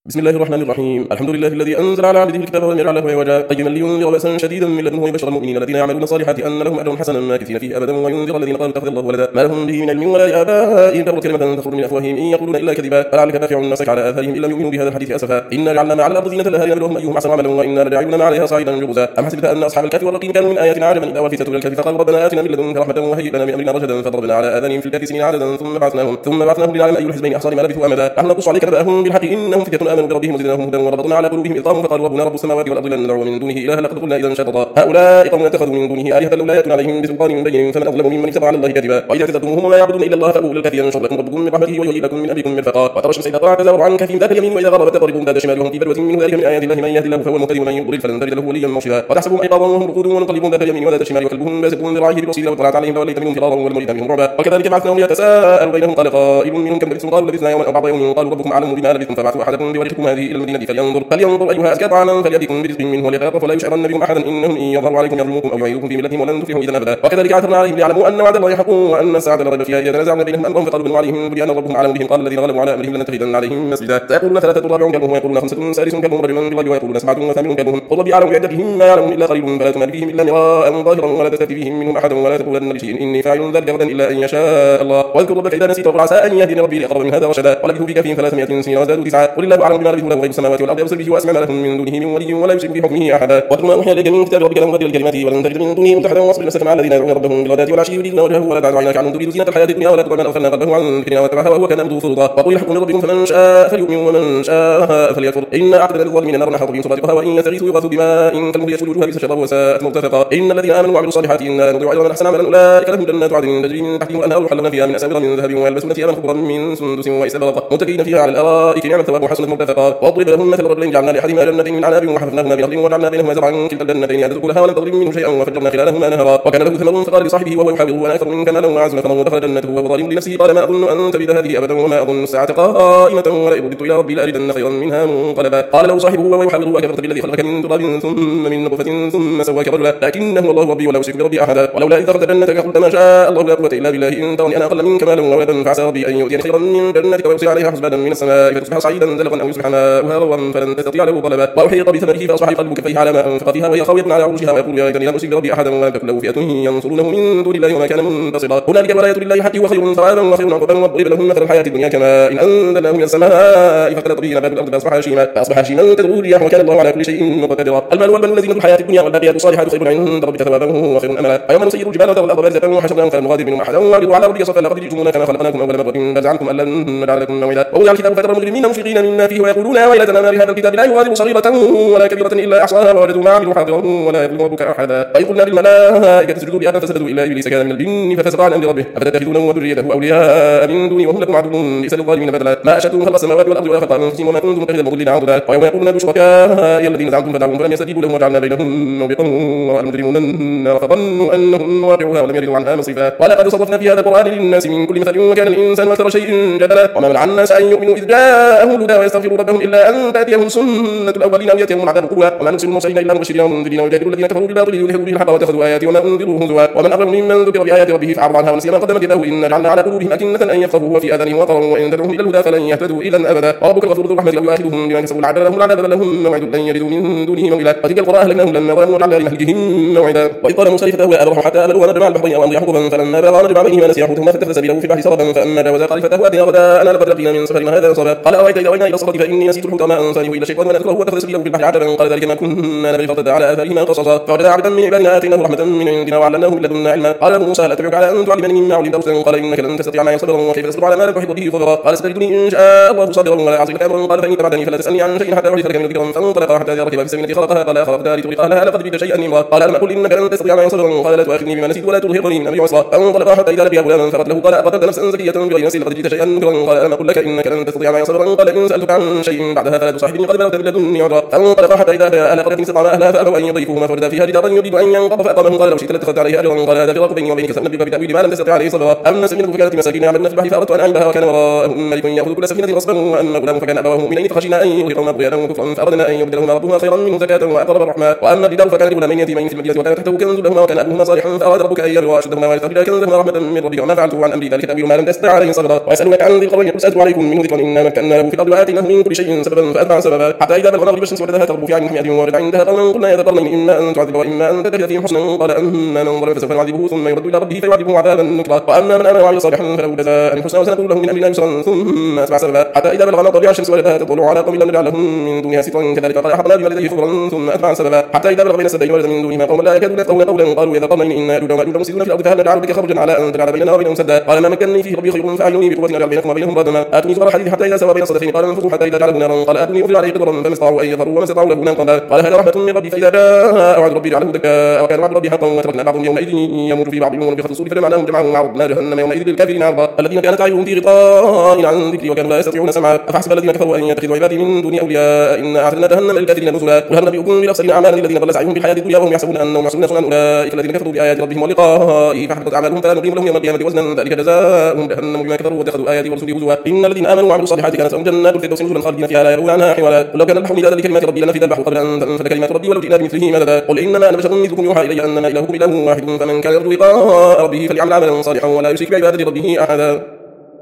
بسم الله الرحمن الرحيم. الحمد لله الذي أنزل على عبده الكتاب ولم يجعل له عوجا قيما لينذر بأسا شديدا من لدنه ويبشر المؤمنين الذين يعملون الصالحات أن لهم أجرا حسنا ماكثين فيه أبدا وينذر الذين قالوا اتخذ الله ولدا ما لهم به من علم ولا آبائهم كبرت كلمة تخرج من أفواههم إن يقولون إلا كذبا فلعلك باخع نفسك على آثارهم إن لم يؤمنوا بهذا الحديث أسفا إنا جعلنا ما على الأرض زينة لها لنبلوهم أيهم أحسن عملا وإنا لجاعلون ما عليها صعيدا جرزا أم حسبت أن أصحاب الكهف والرقيم كانوا من آياتنا عجبا إذا ولفتوا إلى الكهف فقالوا ربنا آتنا من لدنك رحمة وهيئ لنا من أمرنا رشدا فضربنا على آذانهم في الكهف سنين عددا ثم بعثناهم لنعلم أي الحزبين أحصى لما لبثوا أمدا نحن نقص عليك نبأهم بالحق إنهم فتية آمنوا بربهم وزدناهم هدى وربطنا على قلوبهم إذ قاموا فقالوا ربنا رب السماوات والأرض لن ندعو من دونه إلها لقد قلنا إذا شططا هؤلاء قوم اتخذوا من دونه آلهة لولا يأتون عليهم بسلطان بين فمن أظلم ممن افترى على الله كذبا وإذا اعتزلتموهم لا يعبدون إلا الله فأووا إلى الكهف ينشر لكم ربكم من رحمته ويهيئ لكم من أمركم مرفقا وترى الشمس إذا طلعت تزاور عن كهفهم ذات اليمين وإذا غربت تضربهم ذات شمال وهم في بلوة منه ذلك من آيات الله من يهد الله فهو المهتدي ومن يضلل فلن تجد له وليا مرشدا وتحسبهم أيقاظا وهم رقود ونقلبهم ذات اليمين وذات الشمال وكلبهم باسط ذراعيه بالوصيد لو طلعت عليهم لوليت منهم فرارا ولملئت منهم رعبا وكذلك بعثناهم ليتساءلوا بينهم قال قائل منهم كم لبثتم قالوا لبثنا يوما أو بعض يوم قالوا ربكم أعلم بما لبثتم فبعثوا أحدكم بورقكم هذه إلى المدينة فلينظر أيها أزكى طعاما فليأتكم برزق منه وليتلطف ولا يشعرن بكم أحدا إنهم إن يظهروا عليكم يظلموكم أو يعيدوكم في ملتهم ولن تفلحوا إذا أبدا وكذلك عثرنا عليهم ليعلموا أن وعد الله حق وأن الساعة لا ريب فيها إذ نزعنا بينهم أمرهم فقالوا بنوا عليهم بنيانا ربهم أعلم بهم قال الذين غلبوا على أمرهم لنتخذن عليهم مسجدا سيقولون ثلاثة رابع كلبهم ويقولون خمسة سادس كلبهم رجلا بالغيب ويقولون سبعة وثامن كلبهم قل ربي أعلم بعدتهم ما يعلمهم إلا قليل فلا تمال فيهم إلا مراء ظاهرا ولا تستفت فيهم منهم أحدا ولا تقولن لشيء إني فاعل ذلك غدا إلا أن يشاء الله واذكر ربك إذا نسيت وقل عسى أن يهديني ربي لأقرب من هذا رشدا ولبثوا في كهفهم 300 سنين وازدادوا 9 قل الله أعلم بما لبثوا له غيب السماوات والأرض يبصر به وأسمع ما لهم من دونه من ولي ولا يشرك في حكمه أحدا واتل ما أوحي إليك من كتاب ربك لهم غير الكلمات ولن تجد من دونه ملتحدا واصبر نفسك مع الذين يدعون ربهم بالغداة والعشي يريدون وجهه ولا تعد عيناك عنهم تريد زينة الحياة الدنيا ولا تطع من أغفلنا قلبه عن ذكرنا واتبع هواه وكان أمره فرطا وقل الحق من ربكم فمن شاء فليؤمن ومن شاء فليكفر إنا أعتدنا للظالمين نارا أحاط بهم سرادقها وإن يستغيثوا يغاثوا بماء كالمهل يشوي وجوهها بئس الشراب وساءت مرتفقا إن الذين آمنوا وعملوا الصالحات إنا لا نضيع أجر من أحسن عملا أولئك لهم جنات عدن تجري من تحتهم الأنهار يحلون فيها من أساور من ذهب ويلبسون ثيابا خضرا من سندس واستبرق متكئين فيها على الأرائك نعم الثواب وحسنت مرتفقا واضرب لهم مثل رجلين جعلنا لأحدهما جنتين من عناب وحفظناهما بنخل وجعلنا بينهما زرعا كلتا الجنتين آتت أكلها ولم تظلم منه شيئا وفجرنا خلالهما نهرا وكان له ثمر فقال لصاحبه وهو يحاوره وأنا أكثر منك مالا وأعز نفرا ودخل جنته وهو ظالم لنفسه قال ما أظن أن تبيد هذه أبدا وما أظن الساعة قائمة ولئن رددت إلى ربي لأجدن خيرا منها منقلبا قال له صاحبه وهو يحاوره أكفرت بالذي خلقك من تراب ثم من نطفة ثم سواك رجلا لكنه الله ربي ولا أشرك بربي أحدا ولولا إذ دخلت جنتك قلت ما شاء الله لا قوة إلا بالله إن ترني أنا أقل منك مالا وولدا فعسى ربي أن يؤتيني خيرا من جنتك ويرسل عليها حسبانا من السماء فتصبح صعيدا زلقا أو يصبح ماؤها غورا فلن تستطيع له طلبا وأحيط بثمره فأصبح قلب كفيه على ما أنفق فيها وهي خاوية على عروشها ويقول يا ليتني لم أشرك بربي أحدا ولم تكن له فئة ينصرونه من دون الله وما كان منتصرا هنالك ولاية لله حقي وخير ثوابا وخير عقبا واضرب لهم مثل الحياة الدنيا كماء إن أنزلناه من السماء فاختلط به نبات الأرض فأصبح هشيما تذروه الرياح وكان الله على كل شيء مقتدرا المال والبنون الذين في الحياة الدنيا والباقيات الصالحات خير عند ربك ثوابا وخير أملا ويوم نسير الجبال وترى الأرض بارزة وحشرناهم فلم نغادر منهم أحدا وعرضوا على ربك صفا لقد جئتمونا كما خلقناكم أول مرة فزعمتم أن لن نجعل لكم موعدا ووضع الكتاب فترى المجرمين مشفقين مما فيه ويقولون يا ويلتنا ما لهذا الكتاب لا يغادر صغيرة ولا كبيرة إلا أحصاها ووجدوا ما عملوا حاضرا ولا يظلم ربك أحدا وإذ قلنا للملائكة اسجدوا لآدم فسجدوا إلا إبليس كان من الجن ففسق عن أمر ربه أفتتخذونه وذريته أولياء من دوني وهم لكم عدو بئس للظالمين بدلا ما أشهدتم خلق السماوات والأرض ولا خلق أنفسهم وما كنتم متخذ المضلين عضدا ويوم يقولون بشركائي الذين زعمتم فدعوهم فلم يستجيبوا لهم وجعلنا بينهم موبقا ورأى المجرمون النار فظنوا أنهم واقعوها ولم يجدوا عنها مصرفا ولقد صرفنا في هذا القرآن للناس من كل مثل وكان الإنسان أكثر شيء جدلا وما منع الناس أن يؤمنوا إذ جاءهم الهدى ويستغفروا ربهم إلا أن تأتيهم سنة الأولين أو يأتيهم العذاب قوة وما نرسل المرسلين إلا مبشرين ومنذرين ويجادل الذين كفروا بالباطل ليدحضوا به الحق واتخذوا آياتي وما أنذروا هزوا ومن أظلم ممن ذكر بآيات ربه فأعرض عنها ونسي ما قدمت يداه إنا جعلنا على قلوبهم أكنة أن يفقهوا وفي آذانهم وقرا وإن تدعوهم إلى الهدى فلن يهتدوا إذا أبدا وربك الغفور ذو الرحمة لو يؤاخذهم بما كسبوا العذاب لهم موعد لن يجدوا من دونه موئلا وتلك القرى أهلكناهم لما ظلموا وجعلنا لمهلكهم موعدا وإذ قال موسى لفتاه يا أبرح حتى أبلغ نجمع البحرين أو أمضي حقبا فلما بلغ نجمع بينهما نسي حوتهما فاتخذ سبيله في البحر سربا فأما جاوزا قال فتاه أتنا غداءنا لقد لقينا من سفرنا هذا نصبا قال أرأيت إذا أوينا إلى الصخرة فإني نسيت الحوت وما أنسانيه إلا الشيطان وأن أذكره واتخذ سبيله في البحر عجبا قال ذلك ما كنا نبغي فارتدا على آثارهما قصصا فوجد عبدا من عبادنا آتيناه رحمة من عندنا وعلمناه من لدنا علما قال له موسى هل أتبعك على أن تعلمني مما علمت رشدا قال إنك لن تستطيع معي صبرا وكيف تصبر على ما لم تحط به خبرا قال ستجدني إن شاء الله صابرا ولا أعصي لك أمرا قال فإن اتبعتني فلا تسألني عن شيء حتى أحدث لك منه ذكرا فانطلقا حتى إذا ركبا في السفينة خلقها قال خلقتها لتغرق أهلها لقد جئت شيئا إمرا قال ألم أقل إنك لن تستطيع معي صبرا قال لا تؤاخذني بما نسيت ولا ترهقني من أمري عسرا فانطلقا حتى إذا لقيا غلاما فقتله قال أقتلت نفسا زكية بغير نفس لقد جئت شيئا نكرا قال ألم أقل لك إنك لن تستطيع معي صبرا قال إن سألتك عن شيء بعدها فلا تصاحبني قد بلغت من لدني عذرا فانطلقا حتى إذا جاء أهل قرية استطعما أهلها فأبوا أن يضيفوهما فوجدا فيها جدارا يريد أن ينقض فأقامه قال لو شئت لاتخذت عليه أجرا قال هذا فراق بيني وبينك سأنبئك بتأويل ما لم تستطع عليه صبرا أما السفينة فكانت مساكين يعملون في البحر فأردت أن أعيبها وكان وراءهم ملك يأخذ كل سفينة غصبا وأما غلام فكان أبواه مؤمنين فخشينا أن يغرقهما طغيانا وكفرا فأردنا أن يبدلهما ربهما خيرا منه زكاة وأقرب رحما وأما الجدار فكان لغلامين يتيمين في المدينة وكان تحته كنز لهما وكان أبوهما صالحا فأراد ربك أن يبلغا أشدهما ويستخرجا كنزهما رحمة من ربك وما فعلته عن أمري ذلك تأويل ما لم تستطع عليه صبرا ويسألونك عن ذي القرنين قل سأتلو عليكم منه ذكرا إنا مكنا له في الأرض وآتيناه من من كل شيء سببا فأتبع سببا حتى إذا بلغ مغرب الشمس وجدها تغرب في عين حمئة وارد عندها قوما قلنا يا ذا القرنين إما أن تعذب وإما أن تتخذ فيهم حسنا قال أما من ظلم فسوف نعذبه ثم يرد إلى ربه فيعذبه عذابا نكرا وأما من آمن وعمل صالحا فله جزاء الحسنى وسنقول له من أمرنا يسرا ثم أتبع سببا حتى إذا بلغ مطلع الشمس وجدها تطلع على قوم لم نجعل لهم من دونها سترا كذلك قال أحطنا بوالديه ثبرا ثم أتبع سببا حتى إذا بلغ بين السدين وجد من دونهما قوما لا يكادون يفقهون قولا قالوا يا ذا القرنين إن يأجوج ومأجوج مفسدون في الأرض فهل نجعل بك خرجا على أن تجعل بيننا وبينهم سدا قال ما مكنني فيه ربي خير فأعينوني بقوة أجعل بينكم وبينهم ردما آتوني زبر الحديد حتى إذا سوى بين الصدفين قال انفخوا حتى إذا جعله نارا قال آتوني أفرغ عليه قدرا فما استطاعوا أن يظهروا وما استطاعوا له نقبا قال هذا رحمة من ربي فإذا جاء وعد ربي جعله دكا وكان وعد ربي حقا وتركنا بعضهم يومئذ يموت في بعض ونفخ في الصور فجمعناهم جمعا وعرضنا جهنم يومئذ للكافرين عرضا الذين كانت أعينهم في غطاء عن ذكري وكانوا لا يستطيعون سمعا أفحسب الذين كفروا أن يتخذوا عبادي من دوني أولياء إنا أعتدنا جهنم للكافرين نزلا وهل نبئكم بالأخسرين أعمالا الذين ضل سعيهم في الحياة الدنيا وهم يحسبون أنهم يحسنون صنعا أولئك الذين كفروا بآيات ربهم ولقائه فحبطت أعمالهم فلا نقيم لهم يوم القيامة وزنا ذلك جزاؤهم جهنم بما كفروا واتخذوا آياتي ورسلي هزوا إن الذين آمنوا وعملوا الصالحات كانت لهم جنات الفردوس نزلا خالدين فيها لا يبغون عنها حولا ولو كان البحر مدادا لكلمات ربي لنفد البحر قبل أن تنفد كلمات ربي ولو جئنا بمثله مددا قل إنما أنا بشر مثلكم يوحى إلي أنما إلهكم إله واحد فمن كان يرجو لقاء ربه فليعمل عملا صالحا ولا يشرك بعبادة ربه أحدا.